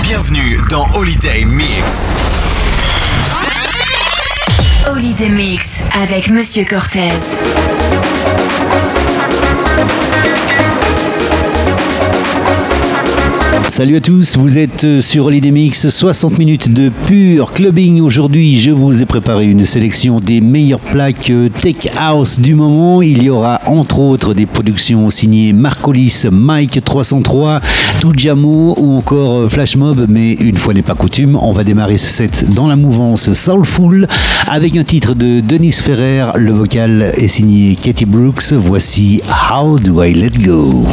Bienvenue dans Holiday Mix. Holiday Mix avec Monsieur Cortez. Salut à tous, vous êtes sur Holiday Mix, 60 minutes de pur clubbing. Aujourd'hui, je vous ai préparé une sélection des meilleures plaques tech house du moment. Il y aura entre autres des productions signées Marcolis, Mike 303, Tujamo ou encore Flash Mob. Mais une fois n'est pas coutume, on va démarrer ce set dans la mouvance Soulful avec un titre de Denise Ferrer. Le vocal est signé Katie Brooks. Voici How Do I Let Go.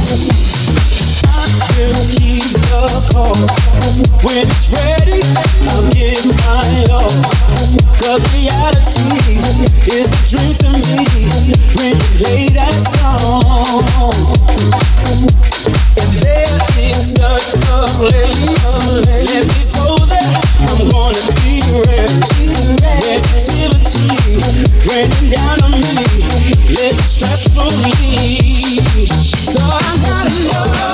Will keep the call. When it's ready, I'll give my all. 'Cause reality is a dream to me when you play that song. And there is such a place. Let me go there, I'm gonna be ready. Negativity raining down on me, let it stressful me. So I gotta know.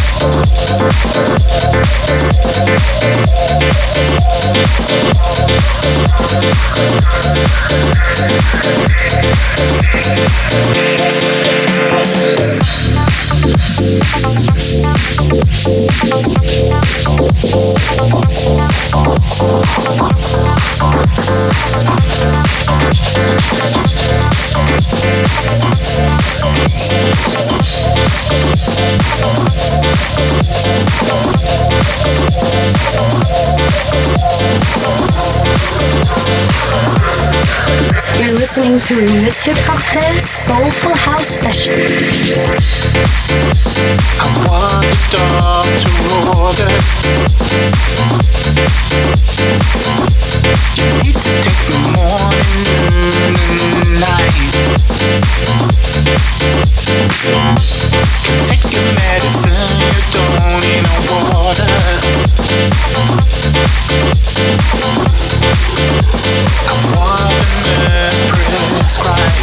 You're listening to Monsieur Cortez Soulful House Session. I want the dog to order. You need to take the morning and night. Take your medicine, you don't need no water. I want the nurse prescribed.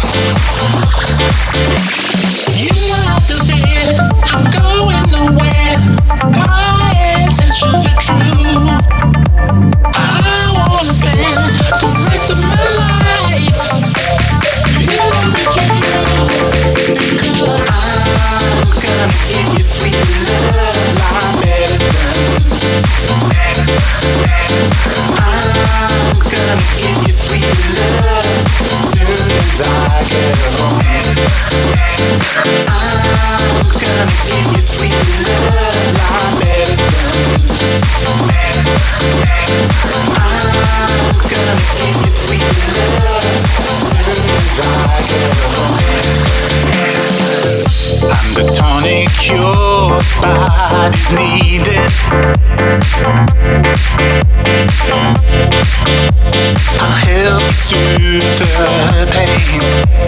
You have to feel I'm going nowhere. My intentions are true. I wanna spend the rest of my life living with you. Cause I'm gonna give you sweet love like medicine. I'm gonna give you sweet love soon as I get home. I'm gonna give you sweet love like medicine. I'm gonna give you sweet love soon as I get home. I'm the tonic your body's needed. I'll help soothe the pain.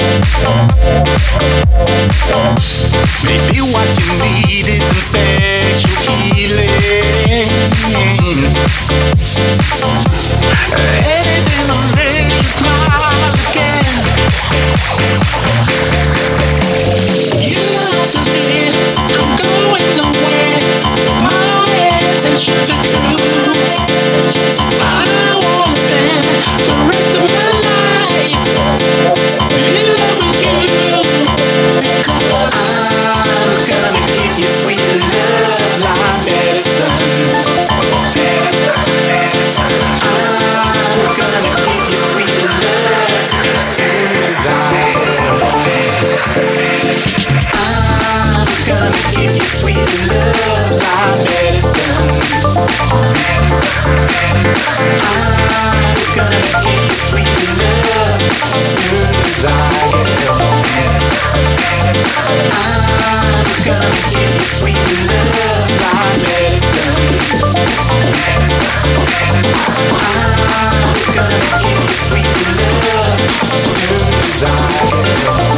Maybe what you need is some sexual healing. Anything to make you smile again. You have to feel I'm going nowhere. My intentions are true. I wanna spend the rest of my life in love with you. Because I'm gonna give you sweet love like medicine. I'm gonna give you sweet love as soon as I get home. I'm gonna give you sweet love like medicine. I'm gonna give you sweet love as soon as I get home. I'm gonna give you sweet love like medicine. I'm gonna give you sweet love as soon as I get home.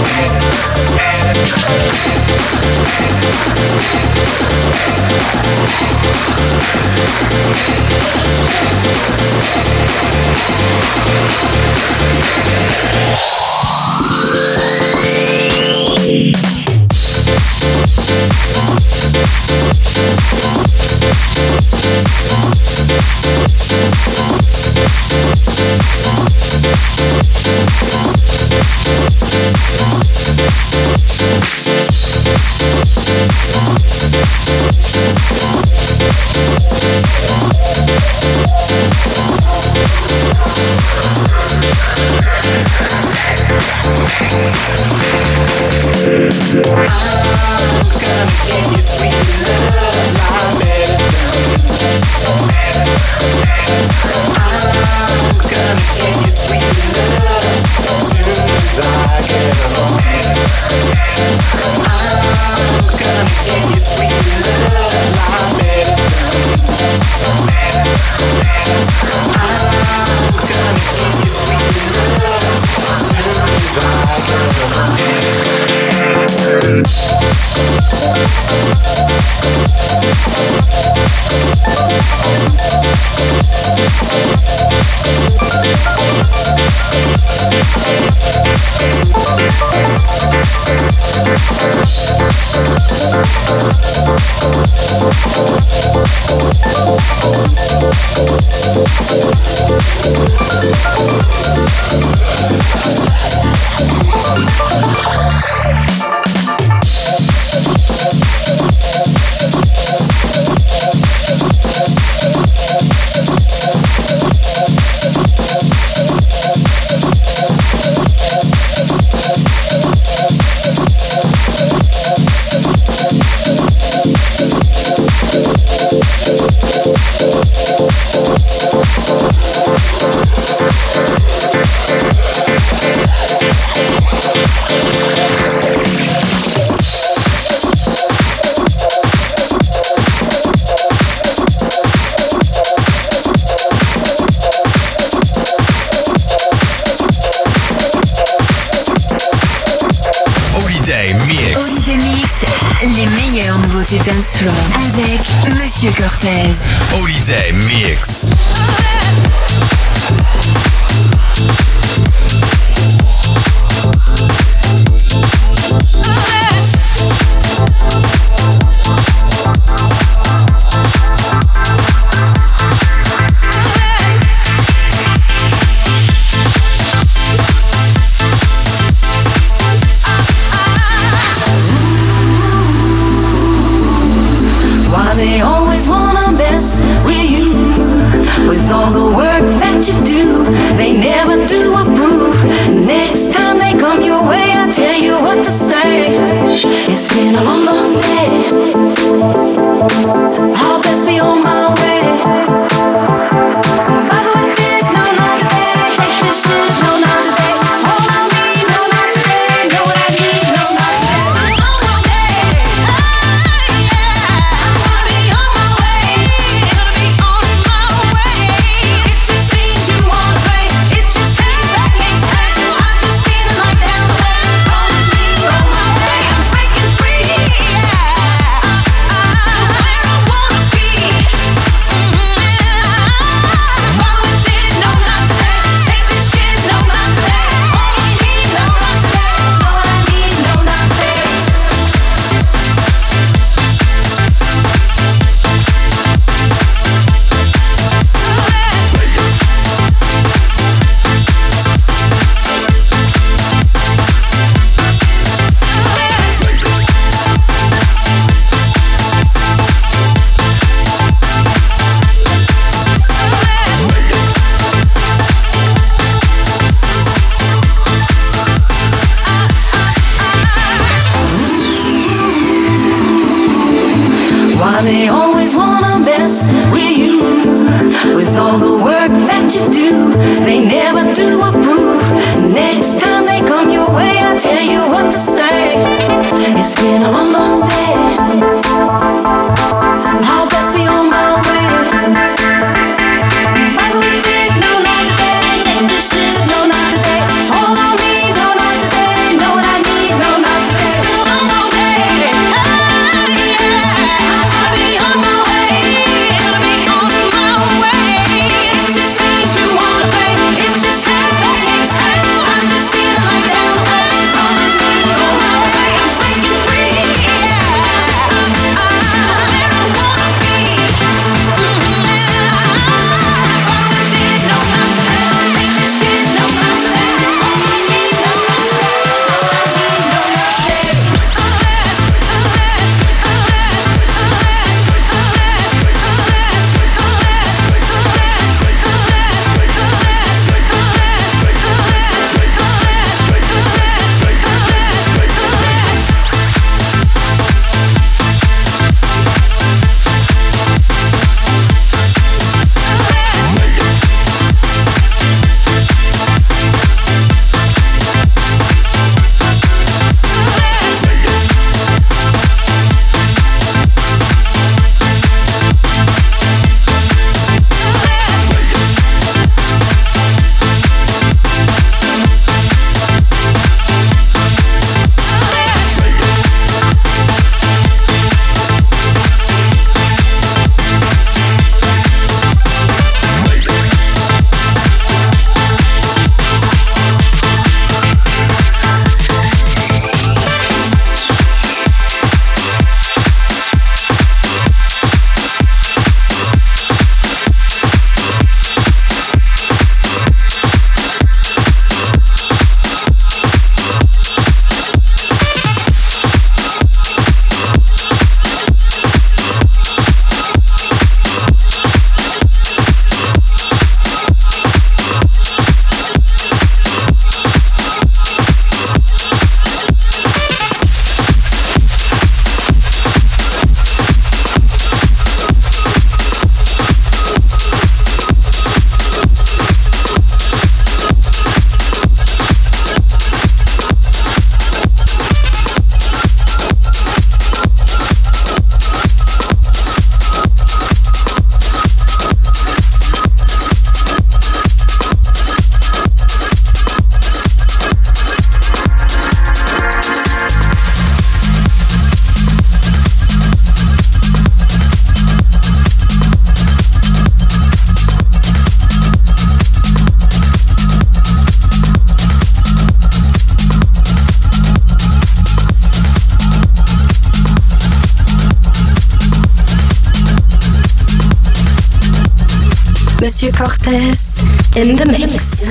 les meilleures nouveautés dance floor avec Monsieur Cortez. Holiday Mix. They always wanna mess with you. With all the work that you do, they never do approve. Next time they come your way, I tell you what to say. It's been a long, long day. I'll best be on my way. By the way, kid, no, not today. Take this shit, no, not today. All I need, no, not today. Know what I need, no, not today. They always wanna mess with you. With all the work that you do, they never do approve. Next time they come your way, I tell you what to say. It's been a long, long day. I'll best be on my way. By the way, kid, no, not today. Take this shit, no, not today. All on me, no, not today. Know what I need, no, not today. It's been a long, long day. On my way, it just seems you wanna play. Monsieur Cortez in the mix.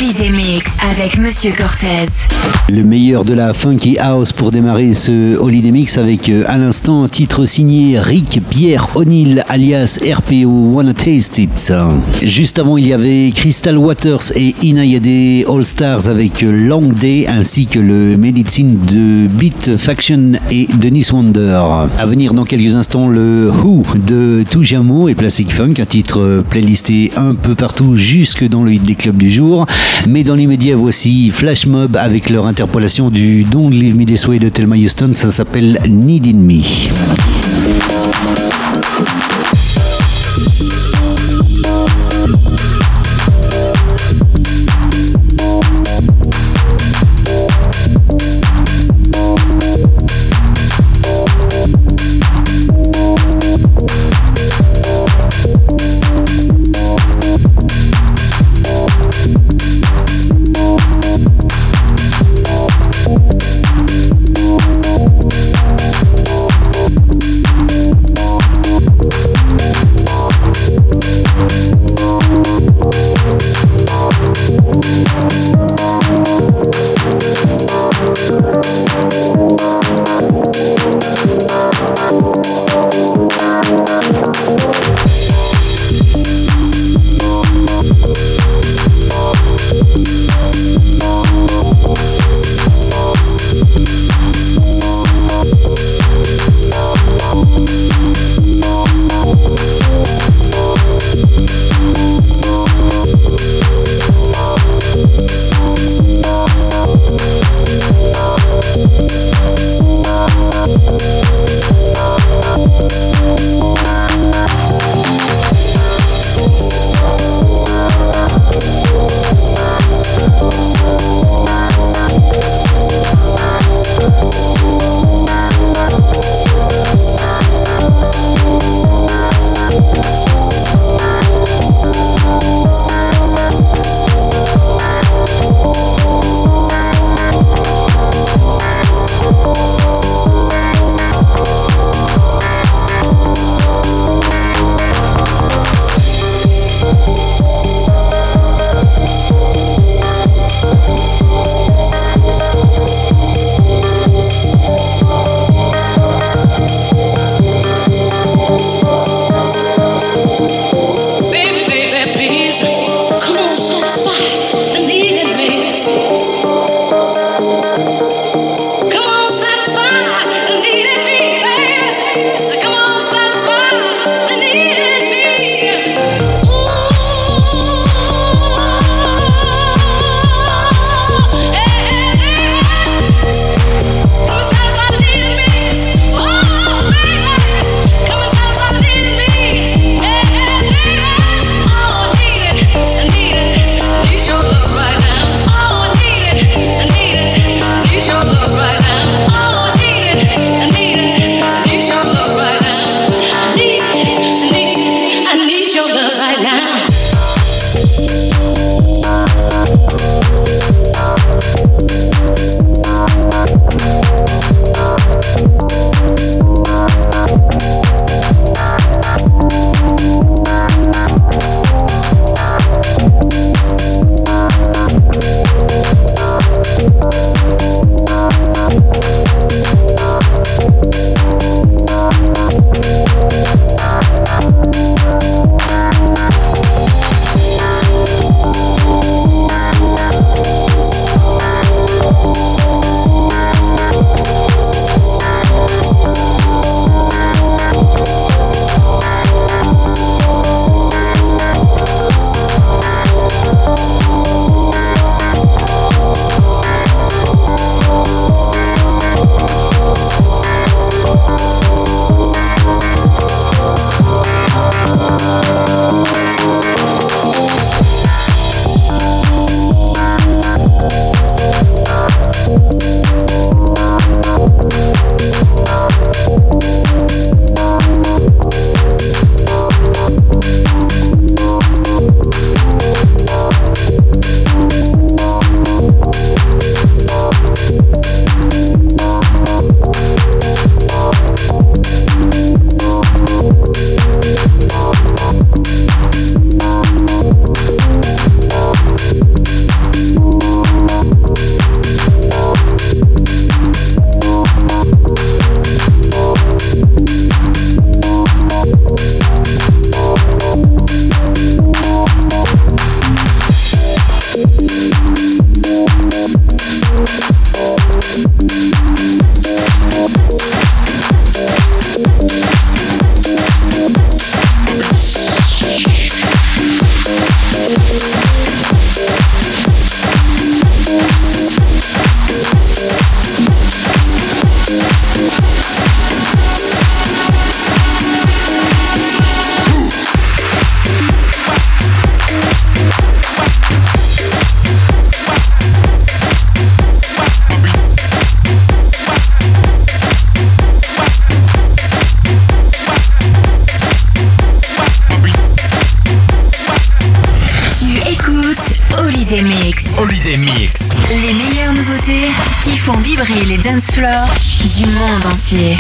Holiday Mix avec Monsieur Cortez. Le meilleur de la funky house pour démarrer ce Holiday Mix avec à l'instant un titre signé Rick Pierre O'Neill alias RPO Wanna Taste It. Juste avant il y avait Crystal Waters et Inayade All Stars avec Long Day ainsi que le Medicine de Beat Faction et Dennis Wonder. À venir dans quelques instants le Who de Tujamo et Plastic Funk, un titre playlisté un peu partout jusque dans le hit des clubs du jour. Mais dans l'immédiat voici Flash Mob avec leur interpolation du Don't Leave Me This Way de Thelma Houston, ça s'appelle Needing Me. écoutes Holiday Mix. Holiday Mix. Les meilleures nouveautés qui font vibrer les dance floors du monde entier.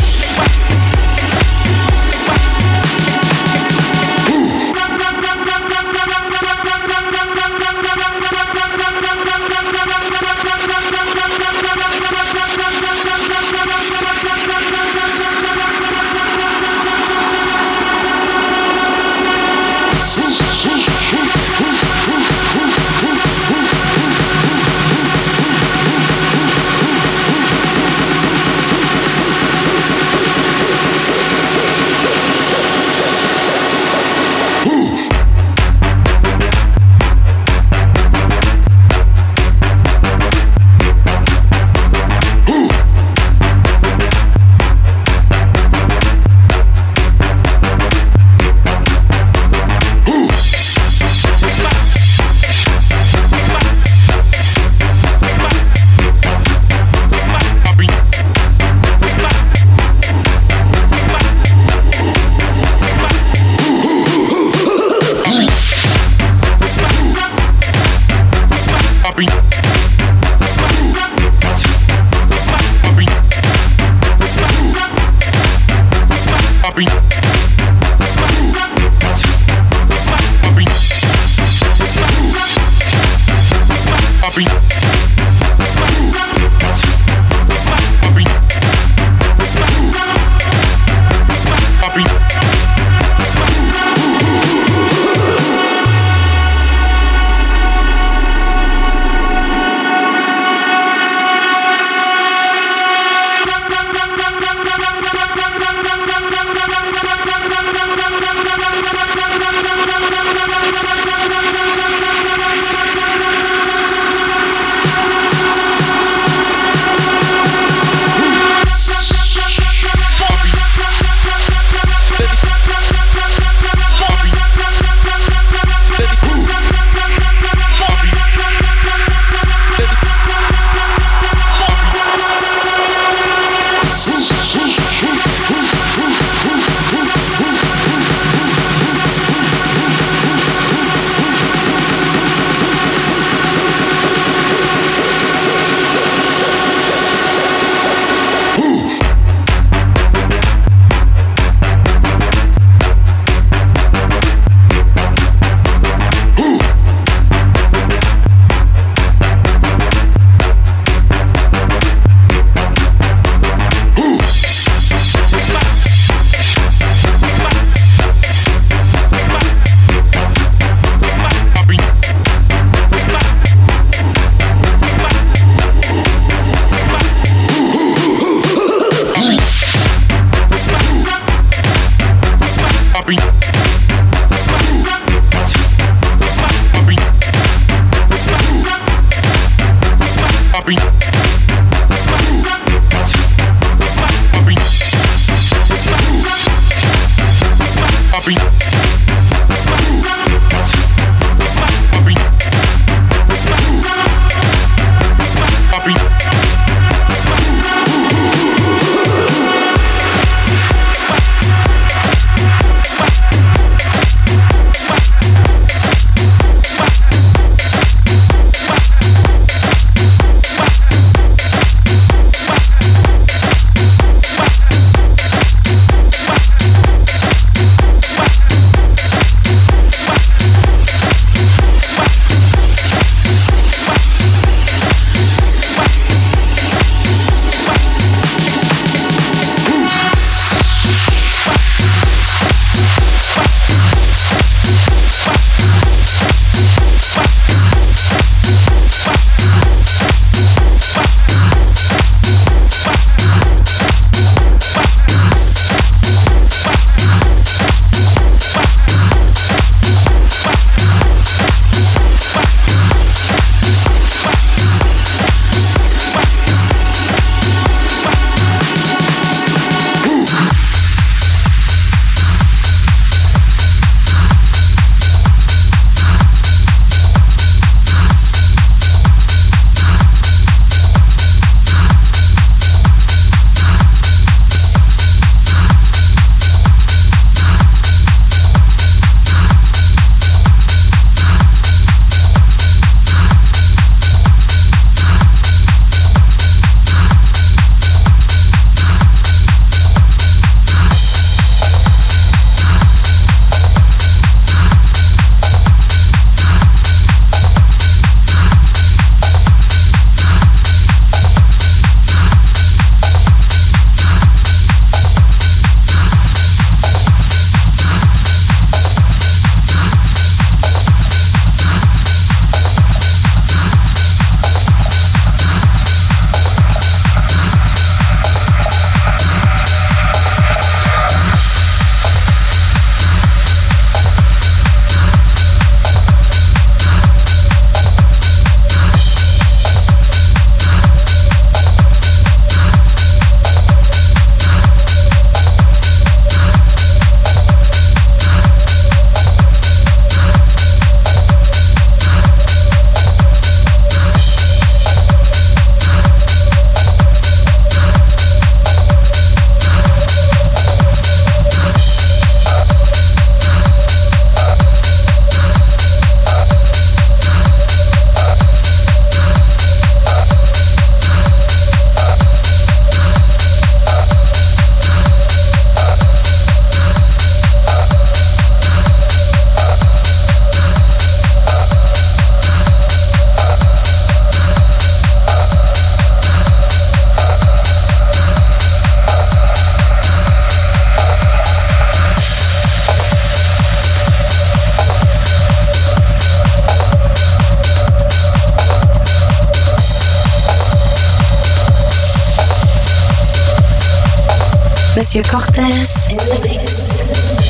Monsieur Cortez in the mix.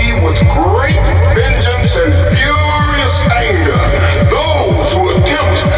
and furious anger those who attempt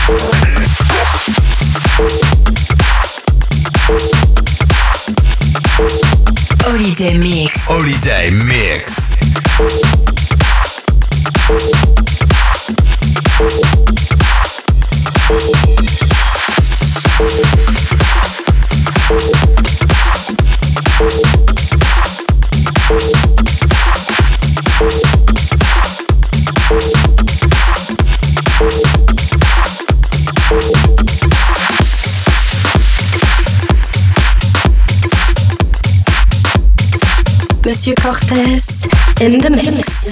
Holiday Mix. Holiday Mix. Monsieur Cortez in the mix.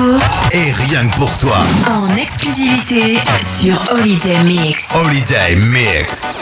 Et rien que pour toi. En exclusivité sur Holiday Mix. Holiday Mix.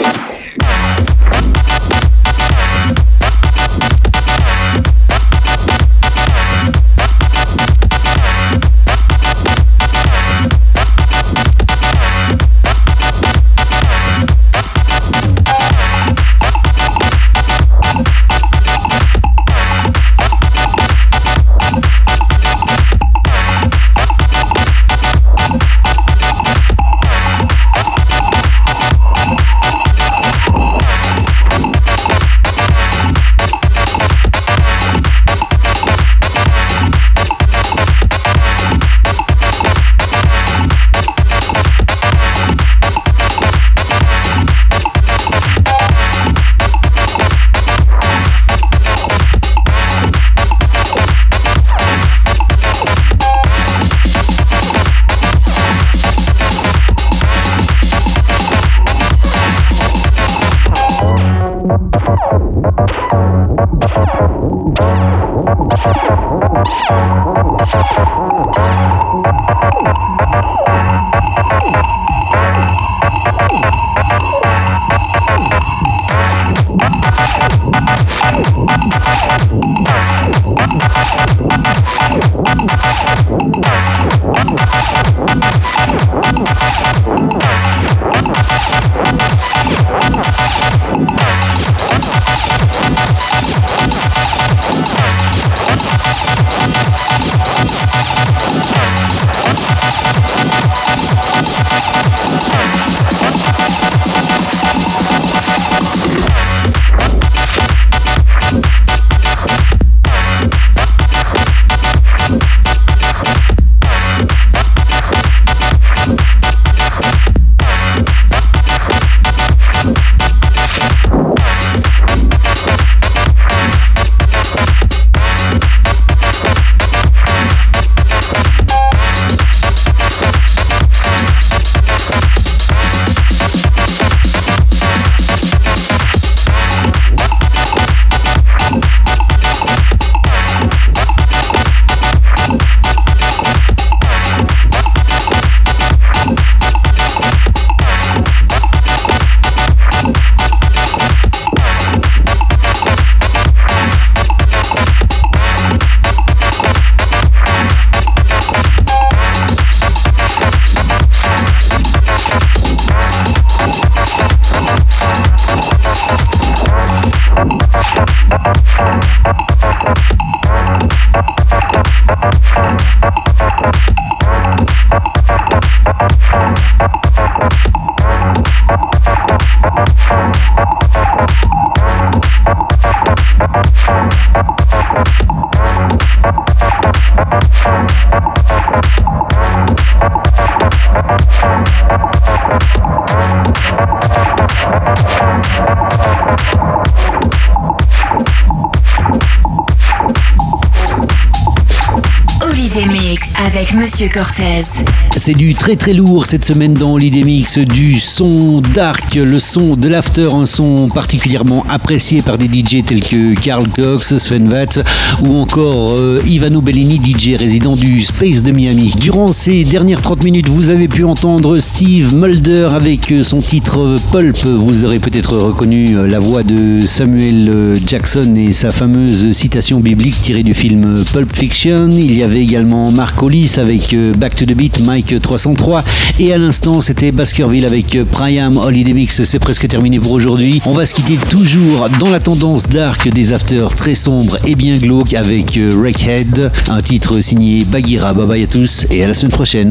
Avec Monsieur Cortez. C'est du très très lourd cette semaine dans Holiday Mix, du son dark, le son de l'after, un son particulièrement apprécié par des DJ tels que Carl Cox, Sven Vath ou encore Ivano Bellini, DJ résident du Space de Miami. Durant ces dernières 30 minutes, vous avez pu entendre Steve Mulder avec son titre Pulp. Vous aurez peut-être reconnu la voix de Samuel Jackson et sa fameuse citation biblique tirée du film Pulp Fiction. Il y avait également Mark Hollis avec Back to the Beat, Mike 303. Et à l'instant, c'était Baskerville avec Priam. Holiday Mix, c'est presque terminé pour aujourd'hui. On va se quitter toujours dans la tendance dark des afters très sombres et bien glauques avec Wreckhead, un titre signé Bagheera. Bye bye à tous et à la semaine prochaine.